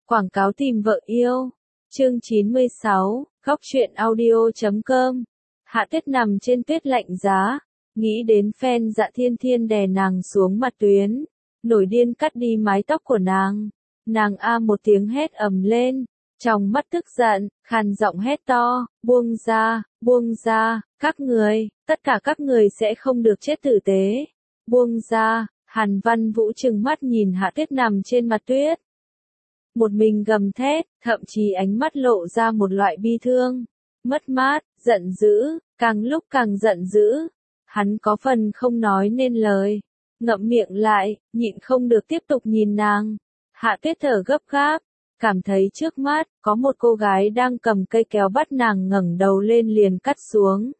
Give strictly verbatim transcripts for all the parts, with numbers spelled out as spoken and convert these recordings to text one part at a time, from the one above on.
Quảng cáo tìm vợ yêu. Chương chín mươi sáu, góc truyện audio chấm com. Hạ Tuyết nằm trên tuyết lạnh giá, nghĩ đến phen Dạ Thiên Thiên đè nàng xuống mặt tuyến, nổi điên cắt đi mái tóc của nàng. Nàng a một tiếng hét ầm lên, trong mắt tức giận, khàn giọng hét to, buông ra, buông ra, các người, tất cả các người sẽ không được chết tử tế. Buông ra. Hàn Văn Vũ trừng mắt nhìn Hạ Tuyết nằm trên mặt tuyết. Một mình gầm thét, thậm chí ánh mắt lộ ra một loại bi thương, mất mát, giận dữ, càng lúc càng giận dữ. Hắn có phần không nói nên lời, ngậm miệng lại, nhịn không được tiếp tục nhìn nàng. Hạ Tuyết thở gấp gáp, cảm thấy trước mắt, có một cô gái đang cầm cây kéo bắt nàng ngẩng đầu lên liền cắt xuống.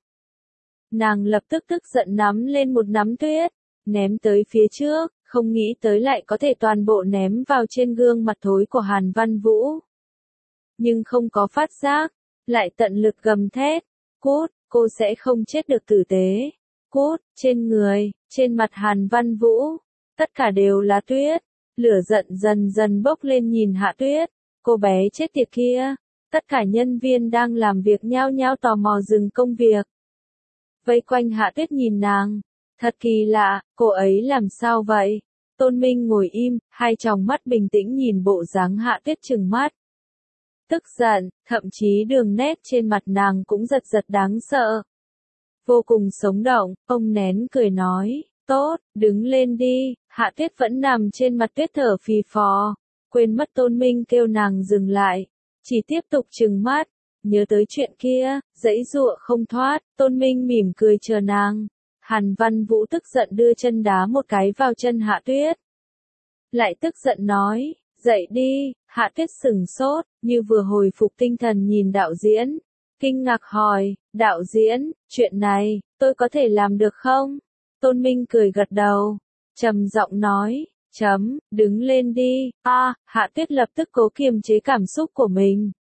Nàng lập tức tức giận nắm lên một nắm tuyết, ném tới phía trước, không nghĩ tới lại có thể toàn bộ ném vào trên gương mặt thối của Hàn Văn Vũ. Nhưng không có phát giác, lại tận lực gầm thét, cút, cô sẽ không chết được tử tế. Cút, trên người, trên mặt Hàn Văn Vũ, tất cả đều là tuyết, lửa giận dần dần bốc lên nhìn Hạ Tuyết, cô bé chết tiệt kia. Tất cả nhân viên đang làm việc nhao nhao tò mò dừng công việc. Vây quanh Hạ Tuyết nhìn nàng. Thật kỳ lạ, cô ấy làm sao vậy? Tôn Minh ngồi im, hai tròng mắt bình tĩnh nhìn bộ dáng Hạ Tuyết trừng mắt. Tức giận, thậm chí đường nét trên mặt nàng cũng giật giật đáng sợ. Vô cùng sống động, ông nén cười nói, tốt, đứng lên đi. Hạ Tuyết vẫn nằm trên mặt tuyết thở phì phò, quên mất Tôn Minh kêu nàng dừng lại, chỉ tiếp tục trừng mắt, nhớ tới chuyện kia, giãy giụa không thoát. Tôn Minh mỉm cười chờ nàng. Hàn Văn Vũ tức giận đưa chân đá một cái vào chân Hạ Tuyết. Lại tức giận nói, dậy đi. Hạ Tuyết sửng sốt, như vừa hồi phục tinh thần nhìn đạo diễn. Kinh ngạc hỏi, đạo diễn, chuyện này, tôi có thể làm được không? Tôn Minh cười gật đầu, trầm giọng nói, chấm, đứng lên đi. A, à, Hạ Tuyết lập tức cố kiềm chế cảm xúc của mình.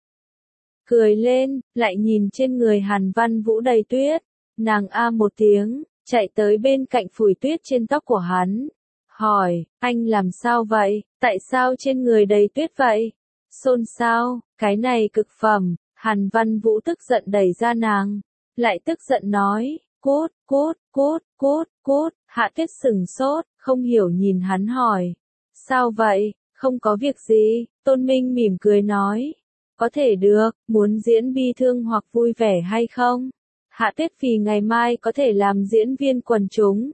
Cười lên, lại nhìn trên người Hàn Văn Vũ đầy tuyết. Nàng a một tiếng. Chạy tới bên cạnh phủi tuyết trên tóc của hắn. Hỏi, anh làm sao vậy? Tại sao trên người đầy tuyết vậy? Xôn xao, cái này cực phẩm. Hàn Văn Vũ tức giận đẩy ra nàng. Lại tức giận nói, cút, cút, cút, cút, cút. Hạ Tuyết sửng sốt, không hiểu nhìn hắn hỏi. Sao vậy? Không có việc gì. Tôn Minh mỉm cười nói. Có thể được, muốn diễn bi thương hoặc vui vẻ hay không? Hạ Tuyết vì ngày mai có thể làm diễn viên quần chúng.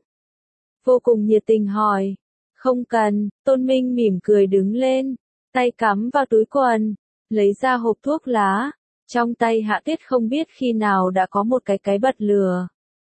Vô cùng nhiệt tình hỏi. Không cần. Tôn Minh mỉm cười đứng lên, tay cắm vào túi quần, lấy ra hộp thuốc lá. Trong tay Hạ Tuyết không biết khi nào đã có một cái cái bật lửa.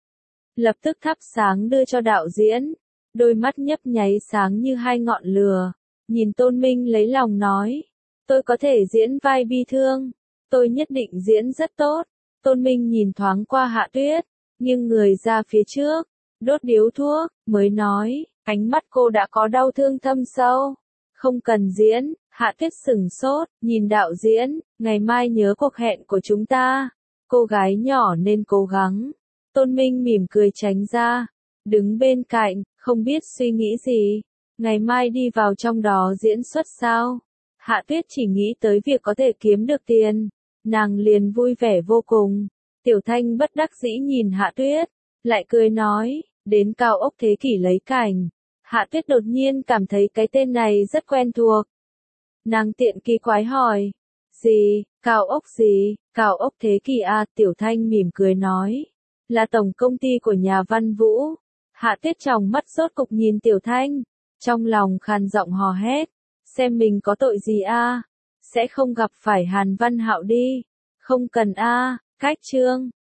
Lập tức thắp sáng đưa cho đạo diễn. Đôi mắt nhấp nháy sáng như hai ngọn lửa. Nhìn Tôn Minh lấy lòng nói. Tôi có thể diễn vai bi thương. Tôi nhất định diễn rất tốt. Tôn Minh nhìn thoáng qua Hạ Tuyết, nghiêng người ra phía trước, đốt điếu thuốc, mới nói, ánh mắt cô đã có đau thương thâm sâu. Không cần diễn. Hạ Tuyết sửng sốt, nhìn đạo diễn, ngày mai nhớ cuộc hẹn của chúng ta. Cô gái nhỏ nên cố gắng. Tôn Minh mỉm cười tránh ra, đứng bên cạnh, không biết suy nghĩ gì. Ngày mai đi vào trong đó diễn xuất sao? Hạ Tuyết chỉ nghĩ tới việc có thể kiếm được tiền. Nàng liền vui vẻ vô cùng. Tiểu Thanh bất đắc dĩ nhìn Hạ Tuyết, lại cười nói, đến cao ốc thế kỷ lấy cảnh. Hạ Tuyết đột nhiên cảm thấy cái tên này rất quen thuộc. Nàng tiện kỳ quái hỏi, gì, cao ốc gì, cao ốc thế kỷ à? Tiểu Thanh mỉm cười nói, là tổng công ty của nhà Văn Vũ. Hạ Tuyết tròng mắt rốt cục nhìn Tiểu Thanh, trong lòng khàn giọng hò hét, xem mình có tội gì a? À? Sẽ không gặp phải Hàn Văn Hạo đi. Không cần a, à, cách chương.